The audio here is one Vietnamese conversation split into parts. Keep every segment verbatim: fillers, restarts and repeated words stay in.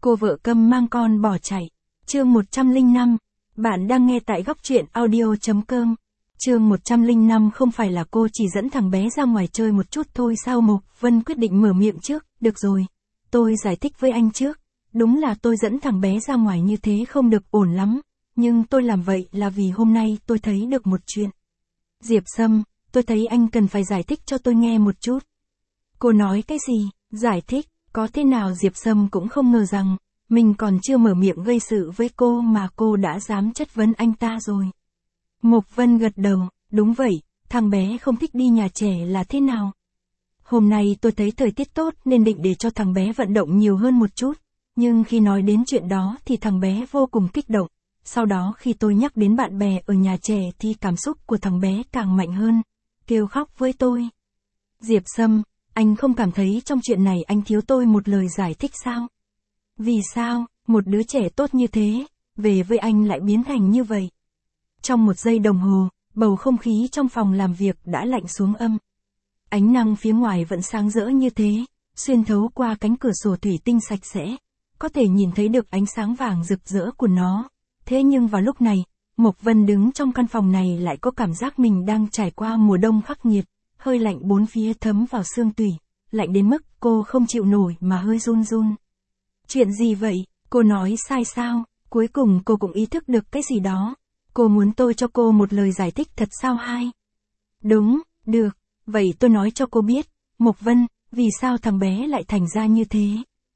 Cô vợ câm mang con bỏ chạy. Chương một trăm lẻ năm. Bạn đang nghe tại góc truyện audio chấm com. Chương một trăm lẻ năm. Không phải là cô chỉ dẫn thằng bé ra ngoài chơi một chút thôi sao? Mộc Vân quyết định mở miệng trước. Được rồi, tôi giải thích với anh trước. Đúng là tôi dẫn thằng bé ra ngoài như thế không được ổn lắm. Nhưng tôi làm vậy là vì hôm nay tôi thấy được một chuyện. Diệp Sâm, tôi thấy anh cần phải giải thích cho tôi nghe một chút. Cô nói cái gì? Giải thích? Có thế nào? Diệp Sâm cũng không ngờ rằng, mình còn chưa mở miệng gây sự với cô mà cô đã dám chất vấn anh ta rồi. Mộc Vân gật đầu, đúng vậy, thằng bé không thích đi nhà trẻ là thế nào? Hôm nay tôi thấy thời tiết tốt nên định để cho thằng bé vận động nhiều hơn một chút, nhưng khi nói đến chuyện đó thì thằng bé vô cùng kích động. Sau đó khi tôi nhắc đến bạn bè ở nhà trẻ thì cảm xúc của thằng bé càng mạnh hơn, kêu khóc với tôi. Diệp Sâm, anh không cảm thấy trong chuyện này anh thiếu tôi một lời giải thích sao? Vì sao, một đứa trẻ tốt như thế, về với anh lại biến thành như vậy? Trong một giây đồng hồ, bầu không khí trong phòng làm việc đã lạnh xuống âm. Ánh nắng phía ngoài vẫn sáng rỡ như thế, xuyên thấu qua cánh cửa sổ thủy tinh sạch sẽ, có thể nhìn thấy được ánh sáng vàng rực rỡ của nó. Thế nhưng vào lúc này, Mộc Vân đứng trong căn phòng này lại có cảm giác mình đang trải qua mùa đông khắc nghiệt, hơi lạnh bốn phía thấm vào xương tủy, lạnh đến mức cô không chịu nổi mà hơi run run. Chuyện gì vậy? Cô nói sai sao? Cuối cùng cô cũng ý thức được cái gì đó. Cô muốn tôi cho cô một lời giải thích thật sao hai? Đúng, được, vậy tôi nói cho cô biết, Mộc Vân, vì sao thằng bé lại thành ra như thế?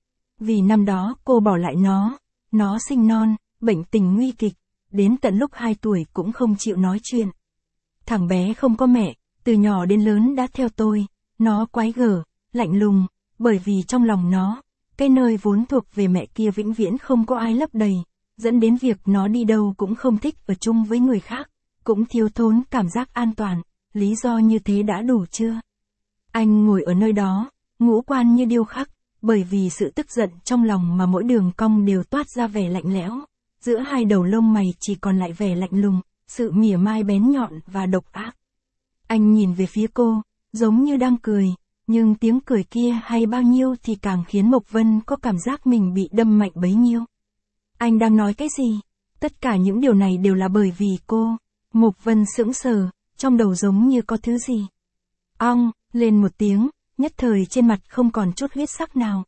Vì năm đó cô bỏ lại nó, nó sinh non, bệnh tình nguy kịch, đến tận lúc hai tuổi cũng không chịu nói chuyện. Thằng bé không có mẹ, từ nhỏ đến lớn đã theo tôi, nó quái gở, lạnh lùng, bởi vì trong lòng nó, cái nơi vốn thuộc về mẹ kia vĩnh viễn không có ai lấp đầy, dẫn đến việc nó đi đâu cũng không thích ở chung với người khác, cũng thiếu thốn cảm giác an toàn, lý do như thế đã đủ chưa? Anh ngồi ở nơi đó, ngũ quan như điêu khắc, bởi vì sự tức giận trong lòng mà mỗi đường cong đều toát ra vẻ lạnh lẽo, giữa hai đầu lông mày chỉ còn lại vẻ lạnh lùng, sự mỉa mai bén nhọn và độc ác. Anh nhìn về phía cô, giống như đang cười, nhưng tiếng cười kia hay bao nhiêu thì càng khiến Mộc Vân có cảm giác mình bị đâm mạnh bấy nhiêu. Anh đang nói cái gì? Tất cả những điều này đều là bởi vì cô. Mộc Vân sững sờ, trong đầu giống như có thứ gì. Ong, lên một tiếng, nhất thời trên mặt không còn chút huyết sắc nào.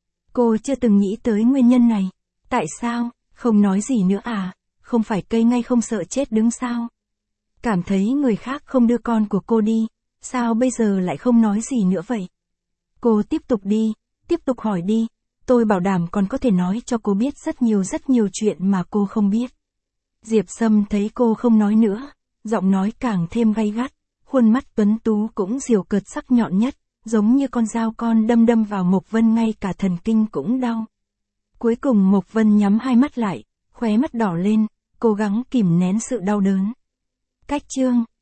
Cô chưa từng nghĩ tới nguyên nhân này. Tại sao, không nói gì nữa à? Không phải cây ngay không sợ chết đứng sao? Cảm thấy người khác không đưa con của cô đi, sao bây giờ lại không nói gì nữa vậy? Cô tiếp tục đi, tiếp tục hỏi đi, tôi bảo đảm còn có thể nói cho cô biết rất nhiều rất nhiều chuyện mà cô không biết. Diệp Sâm thấy cô không nói nữa, giọng nói càng thêm gay gắt, khuôn mắt tuấn tú cũng diều cợt sắc nhọn nhất, giống như con dao con đâm đâm vào Mộc Vân ngay cả thần kinh cũng đau. Cuối cùng Mộc Vân nhắm hai mắt lại, khóe mắt đỏ lên, cố gắng kìm nén sự đau đớn. Cách chương